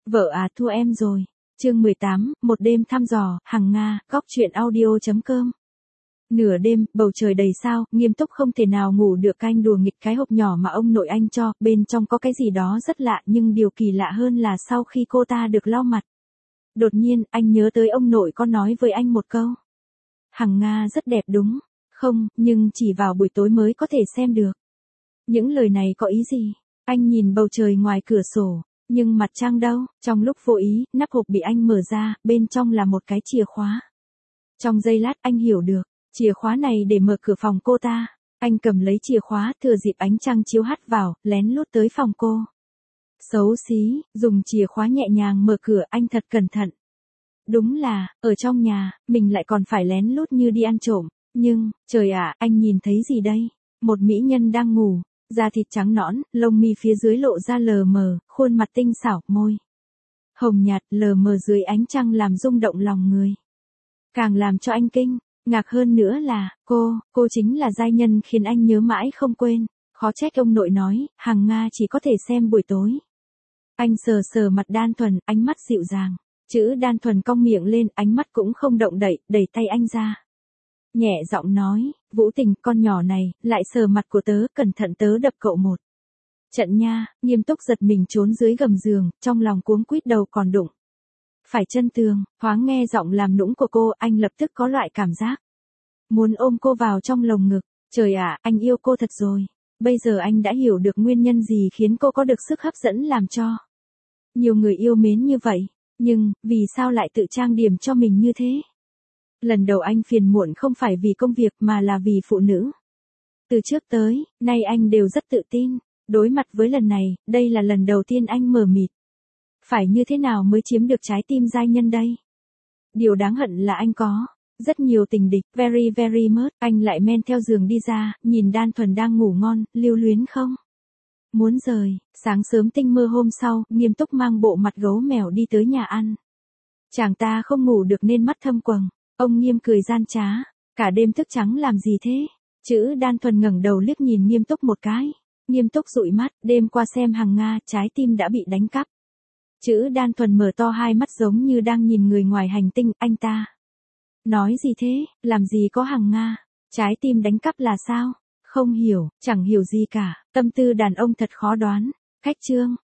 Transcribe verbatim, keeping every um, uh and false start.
Vợ à thua em rồi. Chương mười tám, một đêm thăm dò, Hằng Nga, góc truyện audio chấm com. Nửa đêm, bầu trời đầy sao, Nghiêm Túc không thể nào ngủ được. Anh đùa nghịch cái hộp nhỏ mà ông nội anh cho, bên trong có cái gì đó rất lạ, nhưng điều kỳ lạ hơn là sau khi cô ta được lau mặt. Đột nhiên, anh nhớ tới ông nội có nói với anh một câu. Hằng Nga rất đẹp đúng không, nhưng chỉ vào buổi tối mới có thể xem được. Những lời này có ý gì? Anh nhìn bầu trời ngoài cửa sổ. Nhưng mặt trăng đâu? Trong lúc vô ý, nắp hộp bị anh mở ra, bên trong là một cái chìa khóa. Trong giây lát anh hiểu được, chìa khóa này để mở cửa phòng cô ta. Anh cầm lấy chìa khóa, thừa dịp ánh trăng chiếu hắt vào, lén lút tới phòng cô. Xấu xí, dùng chìa khóa nhẹ nhàng mở cửa, anh thật cẩn thận. Đúng là, ở trong nhà, mình lại còn phải lén lút như đi ăn trộm. Nhưng, trời ạ, anh nhìn thấy gì đây? Một mỹ nhân đang ngủ. Da thịt trắng nõn, lông mi phía dưới lộ ra lờ mờ, khuôn mặt tinh xảo, môi hồng nhạt lờ mờ dưới ánh trăng làm rung động lòng người. Càng làm cho anh kinh ngạc hơn nữa là, cô, cô chính là giai nhân khiến anh nhớ mãi không quên. Khó trách ông nội nói, Hằng Nga chỉ có thể xem buổi tối. Anh sờ sờ mặt Đan Thuần, ánh mắt dịu dàng. Chữ Đan Thuần cong miệng lên, ánh mắt cũng không động đậy, đẩy tay anh ra. Nhẹ giọng nói, Vũ Tình, con nhỏ này, lại sờ mặt của tớ, cẩn thận tớ đập cậu một trận nha. Nghiêm Túc giật mình trốn dưới gầm giường, trong lòng cuống quýt đầu còn đụng phải chân tường. Thoáng nghe giọng làm nũng của cô, anh lập tức có loại cảm giác muốn ôm cô vào trong lồng ngực. Trời ạ, anh yêu cô thật rồi. Bây giờ anh đã hiểu được nguyên nhân gì khiến cô có được sức hấp dẫn làm cho nhiều người yêu mến như vậy. Nhưng, vì sao lại tự trang điểm cho mình như thế? Lần đầu anh phiền muộn không phải vì công việc mà là vì phụ nữ. Từ trước tới, nay anh đều rất tự tin. Đối mặt với lần này, đây là lần đầu tiên anh mờ mịt. Phải như thế nào mới chiếm được trái tim giai nhân đây? Điều đáng hận là anh có rất nhiều tình địch, very very much. Anh lại men theo giường đi ra, nhìn Đan Thuần đang ngủ ngon, lưu luyến không muốn rời. Sáng sớm tinh mơ hôm sau, Nghiêm Túc mang bộ mặt gấu mèo đi tới nhà ăn. Chàng ta không ngủ được nên mắt thâm quầng. Ông Nghiêm cười gian trá, cả đêm thức trắng làm gì thế? Chữ Đan Thuần ngẩng đầu liếc nhìn Nghiêm Túc một cái. Nghiêm Túc dụi mắt, đêm qua xem Hằng Nga, trái tim đã bị đánh cắp. Chữ Đan Thuần mở to hai mắt giống như đang nhìn người ngoài hành tinh. Anh ta nói gì thế? Làm gì có Hằng Nga? Trái tim đánh cắp là sao? Không hiểu, chẳng hiểu gì cả. Tâm tư đàn ông thật khó đoán. Khách trương,